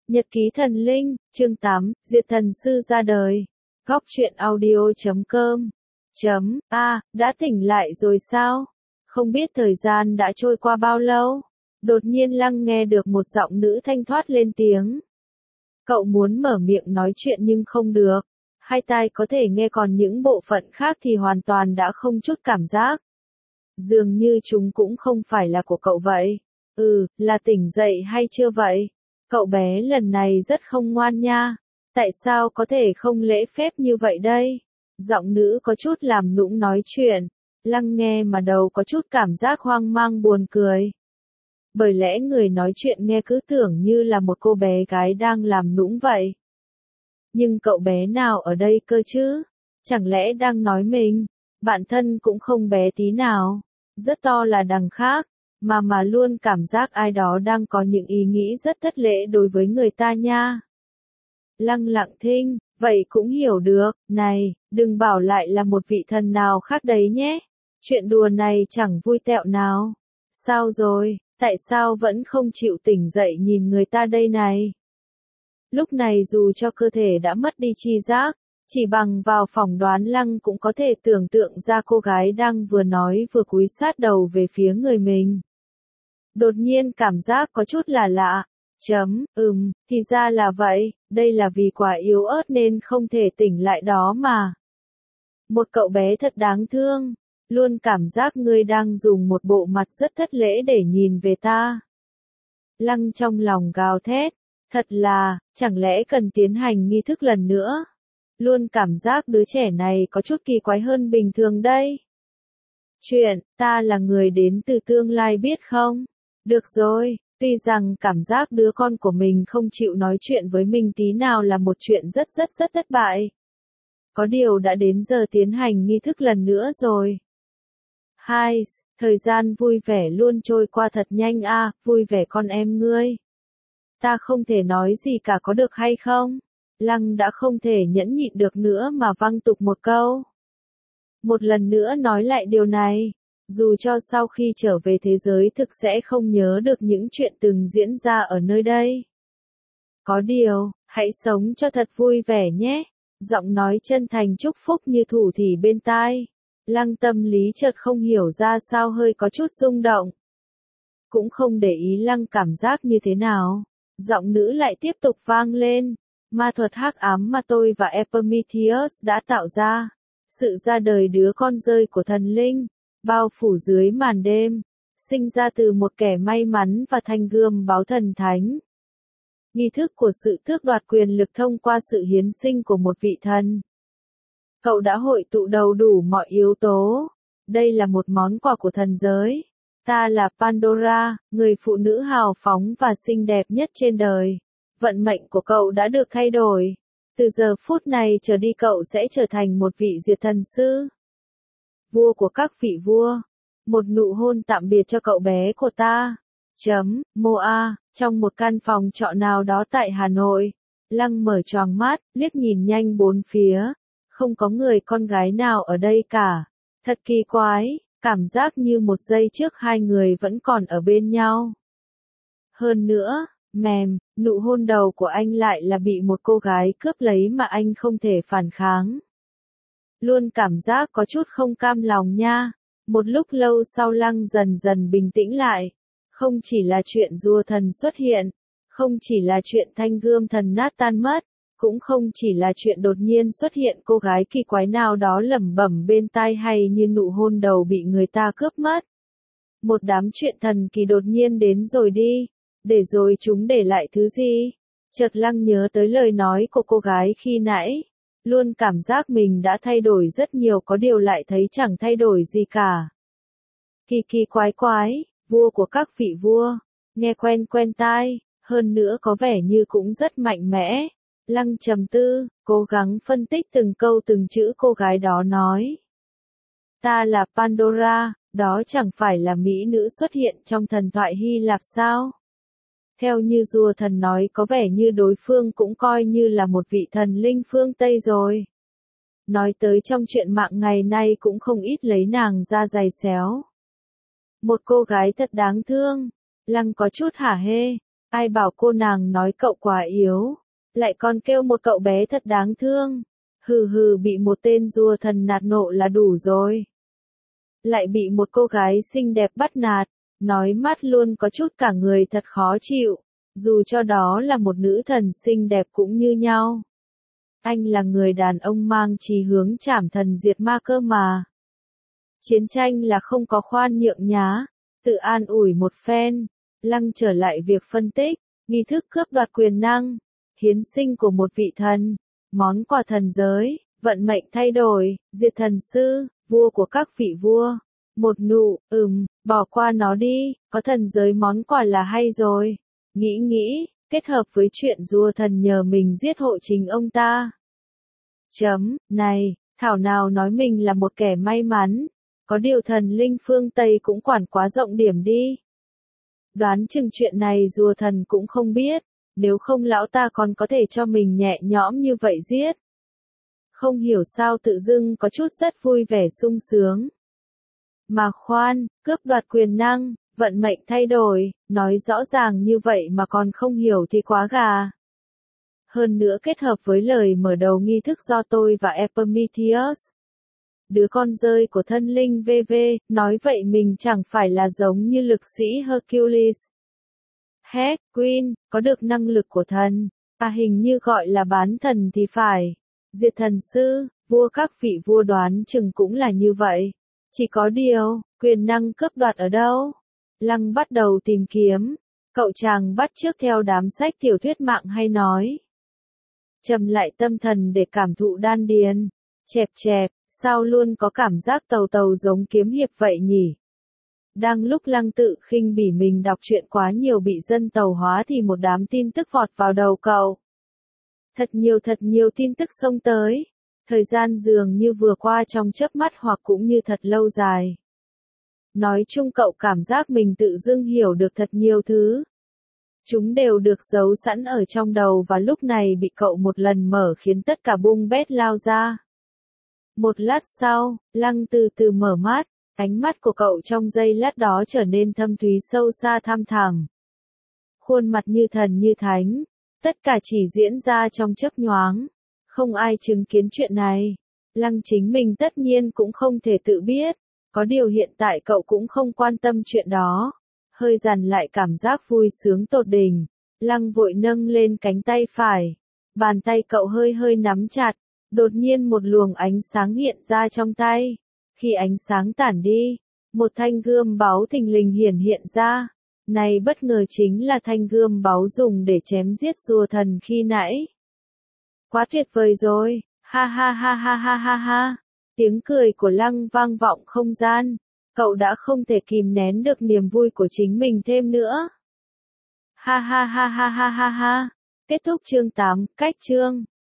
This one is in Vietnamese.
Nhật ký thần linh, chương 8, Diệt thần sư ra đời. Góc truyện audio.com. Đã tỉnh lại rồi sao? Không biết thời gian đã trôi qua bao lâu. Đột nhiên Lăng nghe được một giọng nữ thanh thoát lên tiếng. Cậu muốn mở miệng nói chuyện nhưng không được. Hai tai có thể nghe còn những bộ phận khác thì hoàn toàn đã không chút cảm giác. Dường như chúng cũng không phải là của cậu vậy. Là tỉnh dậy hay chưa vậy? Cậu bé lần này rất không ngoan nha. Tại sao có thể không lễ phép như vậy đây? Giọng nữ có chút làm nũng nói chuyện. Lăng nghe mà đầu có chút cảm giác hoang mang buồn cười. Bởi lẽ người nói chuyện nghe cứ tưởng như là một cô bé gái đang làm nũng vậy. Nhưng cậu bé nào ở đây cơ chứ? Chẳng lẽ đang nói mình? Bản thân cũng không bé tí nào. Rất to là đằng khác. Mà luôn cảm giác ai đó đang có những ý nghĩ rất thất lễ đối với người ta nha. Lăng lặng thinh, vậy cũng hiểu được, này, đừng bảo lại là một vị thần nào khác đấy nhé. Chuyện đùa này chẳng vui tẹo nào. Sao rồi, tại sao vẫn không chịu tỉnh dậy nhìn người ta đây này? Lúc này dù cho cơ thể đã mất đi tri giác, chỉ bằng vào phỏng đoán Lăng cũng có thể tưởng tượng ra cô gái đang vừa nói vừa cúi sát đầu về phía người mình. Đột nhiên cảm giác có chút là lạ. Thì ra là vậy, đây là vì quá yếu ớt nên không thể tỉnh lại đó mà. Một cậu bé thật đáng thương, luôn cảm giác ngươi đang dùng một bộ mặt rất thất lễ để nhìn về ta. Lăng trong lòng gào thét, thật là, chẳng lẽ cần tiến hành nghi thức lần nữa? Luôn cảm giác đứa trẻ này có chút kỳ quái hơn bình thường đây. Chuyện, ta là người đến từ tương lai biết không? Được rồi, tuy rằng cảm giác đứa con của mình không chịu nói chuyện với mình tí nào là một chuyện rất thất bại. Có điều đã đến giờ tiến hành nghi thức lần nữa rồi. Thời gian vui vẻ luôn trôi qua thật nhanh vui vẻ con em ngươi. Ta không thể nói gì cả có được hay không? Lăng đã không thể nhẫn nhịn được nữa mà văng tục một câu. Một lần nữa nói lại điều này. Dù cho sau khi trở về thế giới thực sẽ không nhớ được những chuyện từng diễn ra ở nơi đây. Có điều, hãy sống cho thật vui vẻ nhé. Giọng nói chân thành chúc phúc như thủ thỉ bên tai. Lăng tâm lý chợt không hiểu ra sao hơi có chút rung động. Cũng không để ý Lăng cảm giác như thế nào. Giọng nữ lại tiếp tục vang lên. Ma thuật hắc ám mà tôi và Epimetheus đã tạo ra. Sự ra đời đứa con rơi của thần linh. Bao phủ dưới màn đêm, sinh ra từ một kẻ may mắn và thanh gươm báo thần thánh. Nghi thức của sự tước đoạt quyền lực thông qua sự hiến sinh của một vị thần. Cậu đã hội tụ đầu đủ mọi yếu tố. Đây là một món quà của thần giới. Ta là Pandora, người phụ nữ hào phóng và xinh đẹp nhất trên đời. Vận mệnh của cậu đã được thay đổi. Từ giờ phút này trở đi cậu sẽ trở thành một vị diệt thần sư. Vua của các vị vua. Một nụ hôn tạm biệt cho cậu bé của ta. Moa, trong một căn phòng trọ nào đó tại Hà Nội. Lăng mở choàng mắt, liếc nhìn nhanh bốn phía. Không có người con gái nào ở đây cả. Thật kỳ quái, cảm giác như một giây trước hai người vẫn còn ở bên nhau. Hơn nữa, nụ hôn đầu của anh lại là bị một cô gái cướp lấy mà anh không thể phản kháng. Luôn cảm giác có chút không cam lòng nha. Một lúc lâu sau Lăng dần dần bình tĩnh lại. Không chỉ là chuyện rùa thần xuất hiện. Không chỉ là chuyện thanh gươm thần nát tan mất. Cũng không chỉ là chuyện đột nhiên xuất hiện cô gái kỳ quái nào đó lẩm bẩm bên tai hay như nụ hôn đầu bị người ta cướp mất. Một đám chuyện thần kỳ đột nhiên đến rồi đi. Để rồi chúng để lại thứ gì? Chợt Lăng nhớ tới lời nói của cô gái khi nãy. Luôn cảm giác mình đã thay đổi rất nhiều có điều lại thấy chẳng thay đổi gì cả. Kỳ quái, vua của các vị vua. Nghe quen tai, hơn nữa có vẻ như cũng rất mạnh mẽ. Lăng trầm tư, cố gắng phân tích từng câu từng chữ cô gái đó nói. Ta là Pandora, đó chẳng phải là mỹ nữ xuất hiện trong thần thoại Hy Lạp sao? Theo như rùa thần nói có vẻ như đối phương cũng coi như là một vị thần linh phương Tây rồi. Nói tới trong chuyện mạng ngày nay cũng không ít lấy nàng ra giày xéo. Một cô gái thật đáng thương. Lăng có chút hả hê. Ai bảo cô nàng nói cậu quá yếu, lại còn kêu một cậu bé thật đáng thương. Hừ hừ, bị một tên rùa thần nạt nộ là đủ rồi. Lại bị một cô gái xinh đẹp bắt nạt, nói mắt luôn có chút cả người thật khó chịu, dù cho đó là một nữ thần xinh đẹp cũng như nhau. Anh là người đàn ông mang chí hướng trảm thần diệt ma cơ mà. Chiến tranh là không có khoan nhượng nhá, tự an ủi một phen, Lăng trở lại việc phân tích, nghi thức cướp đoạt quyền năng, hiến sinh của một vị thần, món quà thần giới, vận mệnh thay đổi, diệt thần sư, vua của các vị vua. Một nụ, bỏ qua nó đi, có thần giới món quà là hay rồi. Nghĩ, kết hợp với chuyện rùa thần nhờ mình giết hộ chính ông ta. Này, thảo nào nói mình là một kẻ may mắn, có điều thần linh phương Tây cũng quản quá rộng điểm đi. Đoán chừng chuyện này rùa thần cũng không biết, nếu không lão ta còn có thể cho mình nhẹ nhõm như vậy giết. Không hiểu sao tự dưng có chút rất vui vẻ sung sướng. Mà khoan, cướp đoạt quyền năng, vận mệnh thay đổi, nói rõ ràng như vậy mà còn không hiểu thì quá gà. Hơn nữa kết hợp với lời mở đầu nghi thức do tôi và Epimetheus, đứa con rơi của thân linh VV, nói vậy mình chẳng phải là giống như lực sĩ Hercules. Queen, có được năng lực của thần, hình như gọi là bán thần thì phải. Diệt thần sư, vua các vị vua đoán chừng cũng là như vậy. Chỉ có điều, quyền năng cướp đoạt ở đâu? Lăng bắt đầu tìm kiếm. Cậu chàng bắt chước theo đám sách tiểu thuyết mạng hay nói. Trầm lại tâm thần để cảm thụ đan điền. Chẹp, sao luôn có cảm giác tàu tàu giống kiếm hiệp vậy nhỉ? Đang lúc Lăng tự khinh bỉ mình đọc truyện quá nhiều bị dân tàu hóa thì một đám tin tức vọt vào đầu cậu. Thật nhiều tin tức xông tới. Thời gian dường như vừa qua trong chớp mắt hoặc cũng như thật lâu dài. Nói chung cậu cảm giác mình tự dưng hiểu được thật nhiều thứ. Chúng đều được giấu sẵn ở trong đầu và lúc này bị cậu một lần mở khiến tất cả bung bét lao ra. Một lát sau, Lăng từ từ mở mắt, ánh mắt của cậu trong giây lát đó trở nên thâm thúy sâu xa thăm thẳm. Khuôn mặt như thần như thánh, tất cả chỉ diễn ra trong chớp nhoáng. Không ai chứng kiến chuyện này. Lăng chính mình tất nhiên cũng không thể tự biết. Có điều hiện tại cậu cũng không quan tâm chuyện đó. Hơi dằn lại cảm giác vui sướng tột đỉnh. Lăng vội nâng lên cánh tay phải. Bàn tay cậu hơi nắm chặt. Đột nhiên một luồng ánh sáng hiện ra trong tay. Khi ánh sáng tản đi, một thanh gươm báu thình lình hiện ra. Này bất ngờ chính là thanh gươm báu dùng để chém giết rùa thần khi nãy. Quá tuyệt vời rồi, ha. Tiếng cười của Lăng vang vọng không gian. Cậu đã không thể kìm nén được niềm vui của chính mình thêm nữa. Ha. Kết thúc chương 8, cách chương.